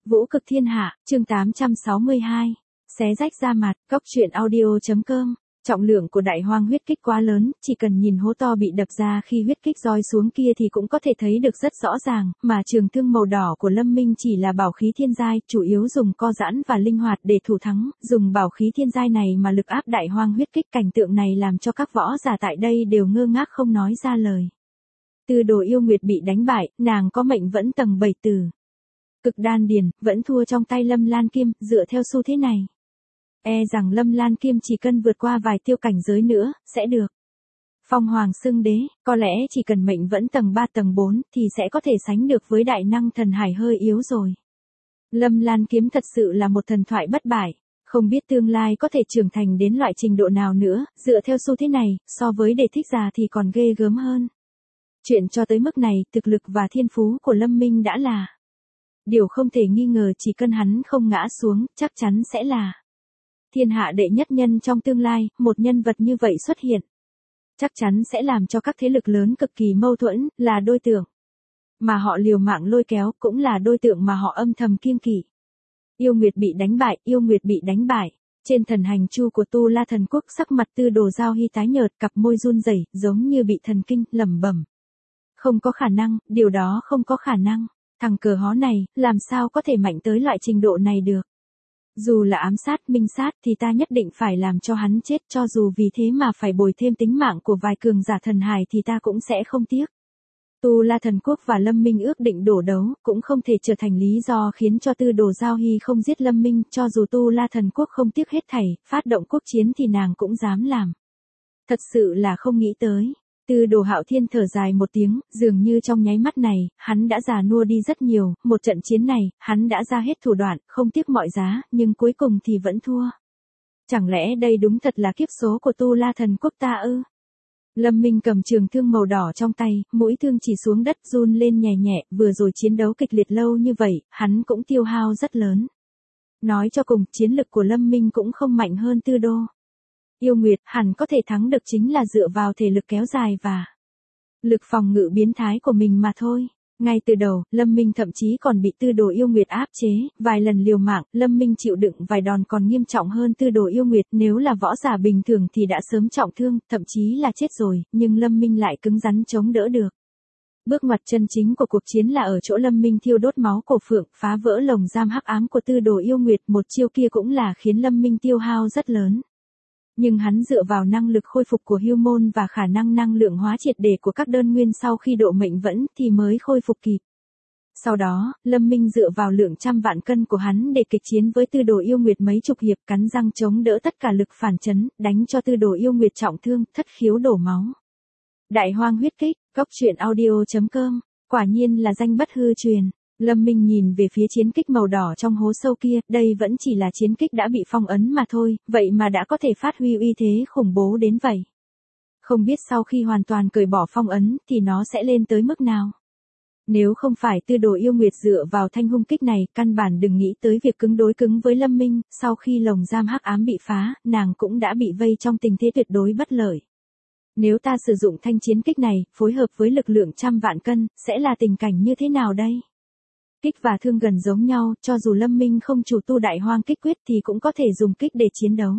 Vũ cực thiên hạ, chương 862. Xé rách da mặt, góc truyện audio.com. Trọng lượng của đại hoang huyết kích quá lớn, chỉ cần nhìn hố to bị đập ra khi huyết kích roi xuống kia thì cũng có thể thấy được rất rõ ràng, mà trường thương màu đỏ của Lâm Minh chỉ là bảo khí thiên giai, chủ yếu dùng co giãn và linh hoạt để thủ thắng, dùng bảo khí thiên giai này mà lực áp đại hoang huyết kích, cảnh tượng này làm cho các võ giả tại đây đều ngơ ngác không nói ra lời. Tư Đồ Yêu Nguyệt bị đánh bại, nàng có mệnh vẫn tầng 7 tử. Cực đan điền, vẫn thua trong tay Lâm Lan Kiêm, dựa theo xu thế này. E rằng Lâm Lan Kiêm chỉ cần vượt qua vài tiêu cảnh giới nữa, sẽ được. Phong Hoàng xưng đế, có lẽ chỉ cần mệnh vẫn tầng 3 tầng 4, thì sẽ có thể sánh được với đại năng thần hải hơi yếu rồi. Lâm Lan Kiếm thật sự là một thần thoại bất bại, không biết tương lai có thể trưởng thành đến loại trình độ nào nữa, dựa theo xu thế này, so với Đề Thích Già thì còn ghê gớm hơn. Chuyện cho tới mức này, thực lực và thiên phú của Lâm Minh đã là điều không thể nghi ngờ, chỉ cần hắn không ngã xuống, chắc chắn sẽ là thiên hạ đệ nhất nhân trong tương lai. Một nhân vật như vậy xuất hiện, chắc chắn sẽ làm cho các thế lực lớn cực kỳ mâu thuẫn, là đối tượng mà họ liều mạng lôi kéo, cũng là đối tượng mà họ âm thầm kiêng kỵ. Yêu Nguyệt bị đánh bại, Yêu Nguyệt bị đánh bại. Trên thần hành chu của Tu La Thần Quốc, sắc mặt Tư Đồ Giao Hy tái nhợt, cặp môi run rẩy, giống như bị thần kinh, lẩm bẩm: không có khả năng, điều đó không có khả năng. Thằng cờ hó này, làm sao có thể mạnh tới loại trình độ này được. Dù là ám sát, minh sát thì ta nhất định phải làm cho hắn chết, cho dù vì thế mà phải bồi thêm tính mạng của vài cường giả thần hài thì ta cũng sẽ không tiếc. Tu La Thần Quốc và Lâm Minh ước định đổ đấu, cũng không thể trở thành lý do khiến cho Tư Đồ Giao Hy không giết Lâm Minh, cho dù Tu La Thần Quốc không tiếc hết thảy, phát động quốc chiến thì nàng cũng dám làm. Thật sự là không nghĩ tới. Tư Đồ Hạo Thiên thở dài một tiếng, dường như trong nháy mắt này, hắn đã già nua đi rất nhiều, một trận chiến này, hắn đã ra hết thủ đoạn, không tiếc mọi giá, nhưng cuối cùng thì vẫn thua. Chẳng lẽ đây đúng thật là kiếp số của Tu La Thần Quốc ta ư? Lâm Minh cầm trường thương màu đỏ trong tay, mũi thương chỉ xuống đất run lên nhẹ nhẹ, vừa rồi chiến đấu kịch liệt lâu như vậy, hắn cũng tiêu hao rất lớn. Nói cho cùng, chiến lực của Lâm Minh cũng không mạnh hơn Tư Đồ Yêu Nguyệt, hẳn có thể thắng được chính là dựa vào thể lực kéo dài và lực phòng ngự biến thái của mình mà thôi. Ngay từ đầu, Lâm Minh thậm chí còn bị Tư Đồ Yêu Nguyệt áp chế, vài lần liều mạng, Lâm Minh chịu đựng vài đòn còn nghiêm trọng hơn Tư Đồ Yêu Nguyệt, nếu là võ giả bình thường thì đã sớm trọng thương, thậm chí là chết rồi, nhưng Lâm Minh lại cứng rắn chống đỡ được. Bước ngoặt chân chính của cuộc chiến là ở chỗ Lâm Minh thiêu đốt máu cổ phượng, phá vỡ lồng giam hắc ám của Tư Đồ Yêu Nguyệt, một chiêu kia cũng là khiến Lâm Minh tiêu hao rất lớn. Nhưng hắn dựa vào năng lực khôi phục của hưu môn và khả năng năng lượng hóa triệt để của các đơn nguyên sau khi độ mệnh vẫn thì mới khôi phục kịp. Sau đó, Lâm Minh dựa vào lượng trăm vạn cân của hắn để kịch chiến với Tư Đồ Yêu Nguyệt mấy chục hiệp, cắn răng chống đỡ tất cả lực phản chấn, đánh cho Tư Đồ Yêu Nguyệt trọng thương, thất khiếu đổ máu. Đại hoang huyết kích, góc truyện audio.com, quả nhiên là danh bất hư truyền. Lâm Minh nhìn về phía chiến kích màu đỏ trong hố sâu kia, đây vẫn chỉ là chiến kích đã bị phong ấn mà thôi, vậy mà đã có thể phát huy uy thế khủng bố đến vậy. Không biết sau khi hoàn toàn cởi bỏ phong ấn thì nó sẽ lên tới mức nào. Nếu không phải Tư Đồ Yêu Nguyệt dựa vào thanh hung kích này, căn bản đừng nghĩ tới việc cứng đối cứng với Lâm Minh, sau khi lồng giam hắc ám bị phá, nàng cũng đã bị vây trong tình thế tuyệt đối bất lợi. Nếu ta sử dụng thanh chiến kích này, phối hợp với lực lượng trăm vạn cân, sẽ là tình cảnh như thế nào đây? Kích và thương gần giống nhau, cho dù Lâm Minh không chủ tu đại hoang kích quyết thì cũng có thể dùng kích để chiến đấu.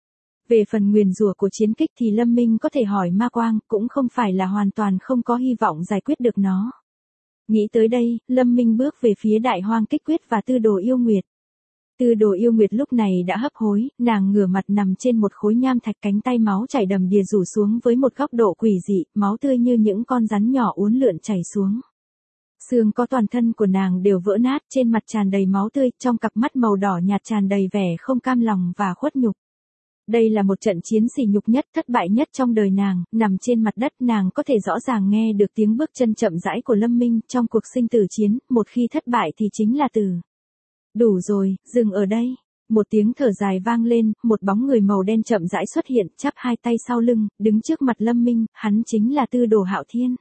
Về phần nguyền rủa của chiến kích thì Lâm Minh có thể hỏi ma quang, cũng không phải là hoàn toàn không có hy vọng giải quyết được nó. Nghĩ tới đây, Lâm Minh bước về phía đại hoang kích quyết và Tư Đồ Yêu Nguyệt. Tư Đồ Yêu Nguyệt lúc này đã hấp hối, nàng ngửa mặt nằm trên một khối nham thạch, cánh tay máu chảy đầm đìa rủ xuống với một góc độ quỷ dị, máu tươi như những con rắn nhỏ uốn lượn chảy xuống. Xương có toàn thân của nàng đều vỡ nát, trên mặt tràn đầy máu tươi, trong cặp mắt màu đỏ nhạt tràn đầy vẻ không cam lòng và khuất nhục. Đây là một trận chiến sỉ nhục nhất, thất bại nhất trong đời nàng, nằm trên mặt đất nàng có thể rõ ràng nghe được tiếng bước chân chậm rãi của Lâm Minh, trong cuộc sinh tử chiến, một khi thất bại thì chính là tử. Đủ rồi, dừng ở đây. Một tiếng thở dài vang lên, một bóng người màu đen chậm rãi xuất hiện, chắp hai tay sau lưng, đứng trước mặt Lâm Minh, hắn chính là Tư Đồ Hạo Thiên.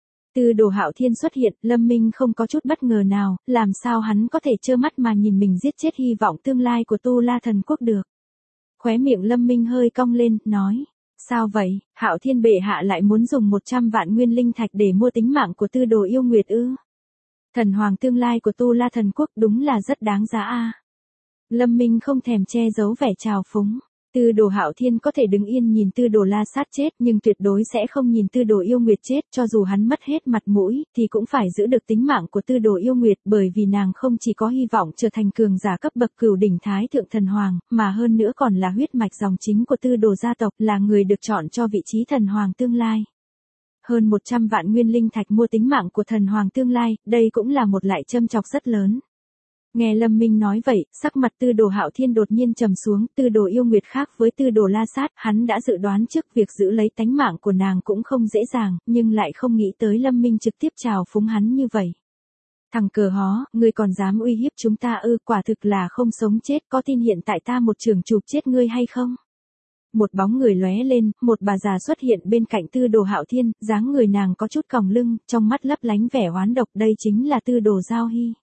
Tư Đồ Hạo Thiên xuất hiện, Lâm Minh không có chút bất ngờ nào, làm sao hắn có thể trơ mắt mà nhìn mình giết chết hy vọng tương lai của Tu La Thần Quốc được. Khóe miệng Lâm Minh hơi cong lên, nói: sao vậy, Hạo Thiên bệ hạ lại muốn dùng 100 vạn nguyên linh thạch để mua tính mạng của Tư Đồ Yêu Nguyệt ư? Thần hoàng tương lai của Tu La thần quốc đúng là rất đáng giá a. Lâm Minh không thèm che giấu vẻ trào phúng. Tư Đồ Hạo Thiên có thể đứng yên nhìn Tư Đồ La Sát chết, nhưng tuyệt đối sẽ không nhìn Tư Đồ Yêu Nguyệt chết, cho dù hắn mất hết mặt mũi, thì cũng phải giữ được tính mạng của Tư Đồ Yêu Nguyệt, bởi vì nàng không chỉ có hy vọng trở thành cường giả cấp bậc cửu đỉnh thái thượng thần hoàng, mà hơn nữa còn là huyết mạch dòng chính của Tư Đồ gia tộc, là người được chọn cho vị trí thần hoàng tương lai. Hơn 100 vạn nguyên linh thạch mua tính mạng của thần hoàng tương lai, đây cũng là một lại châm chọc rất lớn. Nghe Lâm Minh nói vậy, sắc mặt Tư Đồ Hạo Thiên đột nhiên trầm xuống, Tư Đồ Yêu Nguyệt khác với Tư Đồ La Sát, hắn đã dự đoán trước việc giữ lấy tánh mạng của nàng cũng không dễ dàng, nhưng lại không nghĩ tới Lâm Minh trực tiếp chào phúng hắn như vậy. Thằng cờ hó, ngươi còn dám uy hiếp chúng ta ư, quả thực là không sống chết, có tin hiện tại ta một trường chụp chết ngươi hay không? Một bóng người lóe lên, một bà già xuất hiện bên cạnh Tư Đồ Hạo Thiên, dáng người nàng có chút còng lưng, trong mắt lấp lánh vẻ oán độc, đây chính là Tư Đồ Giao Hy.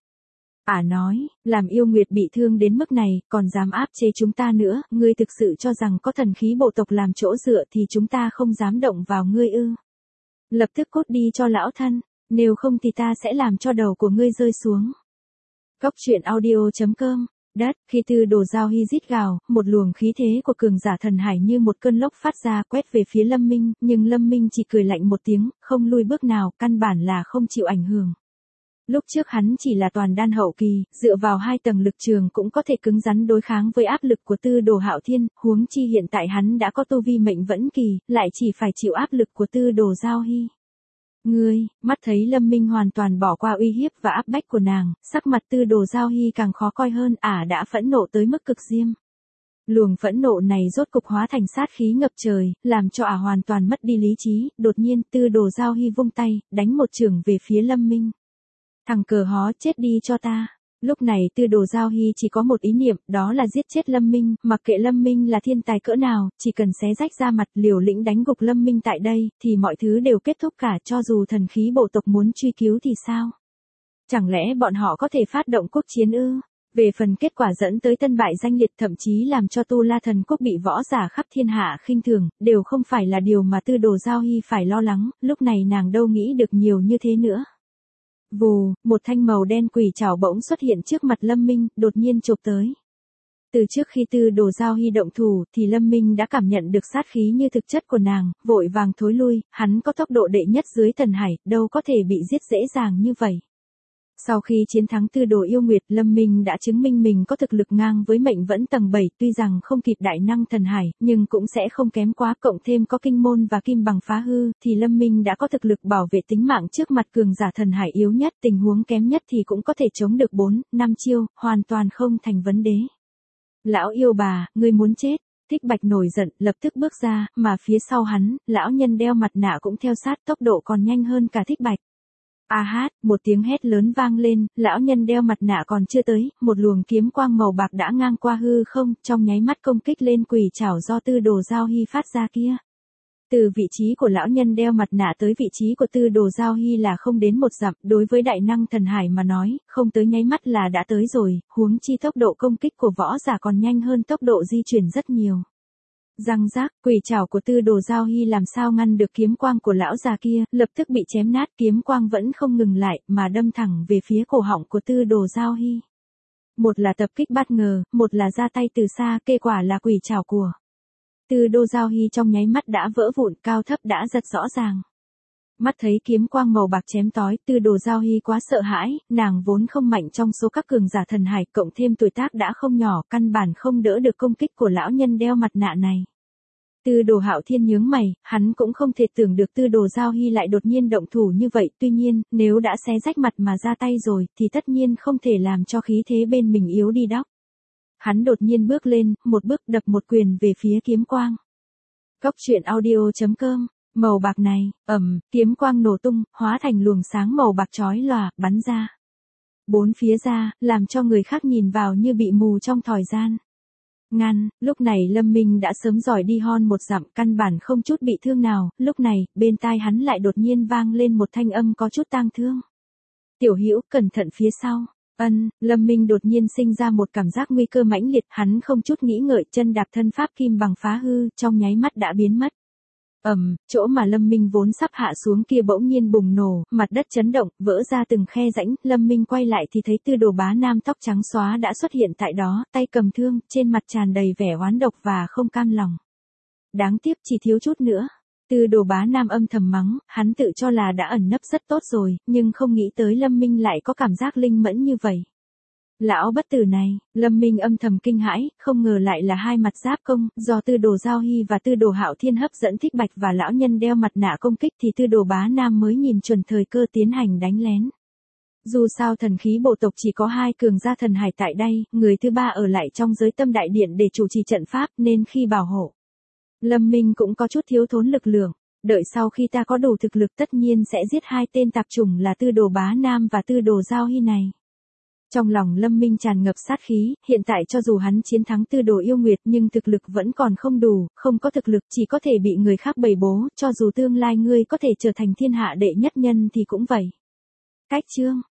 Nói, làm Yêu Nguyệt bị thương đến mức này, còn dám áp chế chúng ta nữa, ngươi thực sự cho rằng có thần khí bộ tộc làm chỗ dựa thì chúng ta không dám động vào ngươi ư? Lập tức cút đi cho lão thân, nếu không thì ta sẽ làm cho đầu của ngươi rơi xuống. Cốc truyện audio.com. Đất, khi Tư Đồ Giao Hy rít gào, một luồng khí thế của cường giả thần hải như một cơn lốc phát ra quét về phía Lâm Minh, nhưng Lâm Minh chỉ cười lạnh một tiếng, không lui bước nào, căn bản là không chịu ảnh hưởng. Lúc trước hắn chỉ là toàn đan hậu kỳ, dựa vào 2 tầng lực trường cũng có thể cứng rắn đối kháng với áp lực của Tư Đồ Hạo Thiên, huống chi hiện tại hắn đã có tu vi mệnh vẫn kỳ, lại chỉ phải chịu áp lực của Tư Đồ Giao Hy. Ngươi, mắt thấy Lâm Minh hoàn toàn bỏ qua uy hiếp và áp bách của nàng, sắc mặt Tư Đồ Giao Hy càng khó coi hơn, đã phẫn nộ tới mức cực diêm. Luồng phẫn nộ này rốt cục hóa thành sát khí ngập trời, làm cho hoàn toàn mất đi lý trí, đột nhiên Tư Đồ Giao Hy vung tay, đánh một chưởng về phía Lâm Minh. Thằng cờ hó, chết đi cho ta. Lúc này Tư Đồ Giao Hy chỉ có một ý niệm, đó là giết chết Lâm Minh, mặc kệ Lâm Minh là thiên tài cỡ nào, chỉ cần xé rách ra mặt liều lĩnh đánh gục Lâm Minh tại đây, thì mọi thứ đều kết thúc cả, cho dù thần khí bộ tộc muốn truy cứu thì sao? Chẳng lẽ bọn họ có thể phát động quốc chiến ư? Về phần kết quả dẫn tới tân bại danh liệt, thậm chí làm cho Tu La thần quốc bị võ giả khắp thiên hạ khinh thường, đều không phải là điều mà Tư Đồ Giao Hy phải lo lắng, lúc này nàng đâu nghĩ được nhiều như thế nữa. Vù, một thanh màu đen quỷ trảo bỗng xuất hiện trước mặt Lâm Minh, đột nhiên chộp tới. Từ trước khi Tư Đồ Giao Hy động thủ, thì Lâm Minh đã cảm nhận được sát khí như thực chất của nàng, vội vàng thối lui, hắn có tốc độ đệ nhất dưới thần hải, đâu có thể bị giết dễ dàng như vậy. Sau khi chiến thắng Tư Đồ Yêu Nguyệt, Lâm Minh đã chứng minh mình có thực lực ngang với mệnh vẫn tầng 7, tuy rằng không kịp đại năng thần hải, nhưng cũng sẽ không kém quá, cộng thêm có kinh môn và kim bằng phá hư, thì Lâm Minh đã có thực lực bảo vệ tính mạng trước mặt cường giả thần hải yếu nhất, tình huống kém nhất thì cũng có thể chống được 4-5 chiêu, hoàn toàn không thành vấn đề. Lão yêu bà, ngươi muốn chết. Thích Bạch nổi giận, lập tức bước ra, mà phía sau hắn, lão nhân đeo mặt nạ cũng theo sát, tốc độ còn nhanh hơn cả Thích Bạch. Một tiếng hét lớn vang lên, lão nhân đeo mặt nạ còn chưa tới, một luồng kiếm quang màu bạc đã ngang qua hư không, trong nháy mắt công kích lên quỷ trảo do Tư Đồ Giao Hy phát ra kia. Từ vị trí của lão nhân đeo mặt nạ tới vị trí của Tư Đồ Giao Hy là không đến 1 dặm, đối với đại năng thần hải mà nói, không tới nháy mắt là đã tới rồi, huống chi tốc độ công kích của võ giả còn nhanh hơn tốc độ di chuyển rất nhiều. Răng rác, quỷ trảo của Tư Đồ Giao Hy làm sao ngăn được kiếm quang của lão già kia, lập tức bị chém nát, kiếm quang vẫn không ngừng lại, mà đâm thẳng về phía cổ họng của Tư Đồ Giao Hy. Một là tập kích bất ngờ, một là ra tay từ xa, kết quả là quỷ trảo của Tư Đồ Giao Hy trong nháy mắt đã vỡ vụn, cao thấp đã rất rõ ràng. Mắt thấy kiếm quang màu bạc chém tói, Tư Đồ Giao Hy quá sợ hãi, nàng vốn không mạnh trong số các cường giả thần hải, cộng thêm tuổi tác đã không nhỏ, căn bản không đỡ được công kích của lão nhân đeo mặt nạ này. Tư Đồ Hạo Thiên nhướng mày, hắn cũng không thể tưởng được Tư Đồ Giao Hy lại đột nhiên động thủ như vậy, tuy nhiên, nếu đã xé rách mặt mà ra tay rồi, thì tất nhiên không thể làm cho khí thế bên mình yếu đi đóc. Hắn đột nhiên bước lên, một bước đập một quyền về phía kiếm quang. Cốc truyện audio.com. Màu bạc này, kiếm quang nổ tung, hóa thành luồng sáng màu bạc chói lòa, bắn ra. Bốn phía ra, làm cho người khác nhìn vào như bị mù trong thời gian. Ngăn, lúc này Lâm Minh đã sớm giỏi đi hon 1 dặm, căn bản không chút bị thương nào, lúc này, bên tai hắn lại đột nhiên vang lên một thanh âm có chút tang thương. Tiểu Hữu, cẩn thận phía sau. Lâm Minh đột nhiên sinh ra một cảm giác nguy cơ mãnh liệt, hắn không chút nghĩ ngợi, chân đạp thân pháp kim bằng phá hư, trong nháy mắt đã biến mất. Chỗ mà Lâm Minh vốn sắp hạ xuống kia bỗng nhiên bùng nổ, mặt đất chấn động, vỡ ra từng khe rãnh, Lâm Minh quay lại thì thấy Tư Đồ Bá Nam tóc trắng xóa đã xuất hiện tại đó, tay cầm thương, trên mặt tràn đầy vẻ oán độc và không cam lòng. Đáng tiếc chỉ thiếu chút nữa. Tư Đồ Bá Nam âm thầm mắng, hắn tự cho là đã ẩn nấp rất tốt rồi, nhưng không nghĩ tới Lâm Minh lại có cảm giác linh mẫn như vậy. Lão bất tử này, Lâm Minh âm thầm kinh hãi, không ngờ lại là hai mặt giáp công, do Tư Đồ Giao Hy và Tư Đồ Hạo Thiên hấp dẫn Thích Bạch và lão nhân đeo mặt nạ công kích thì Tư Đồ Bá Nam mới nhìn chuẩn thời cơ tiến hành đánh lén. Dù sao thần khí bộ tộc chỉ có 2 cường gia thần hải tại đây, người thứ 3 ở lại trong giới tâm đại điện để chủ trì trận pháp nên khi bảo hộ. Lâm Minh cũng có chút thiếu thốn lực lượng, đợi sau khi ta có đủ thực lực tất nhiên sẽ giết 2 tên tạp chủng là Tư Đồ Bá Nam và Tư Đồ Giao Hy này. Trong lòng Lâm Minh tràn ngập sát khí, hiện tại cho dù hắn chiến thắng Tư Đồ Yêu Nguyệt nhưng thực lực vẫn còn không đủ, không có thực lực chỉ có thể bị người khác bày bố, cho dù tương lai ngươi có thể trở thành thiên hạ đệ nhất nhân thì cũng vậy. Cách chương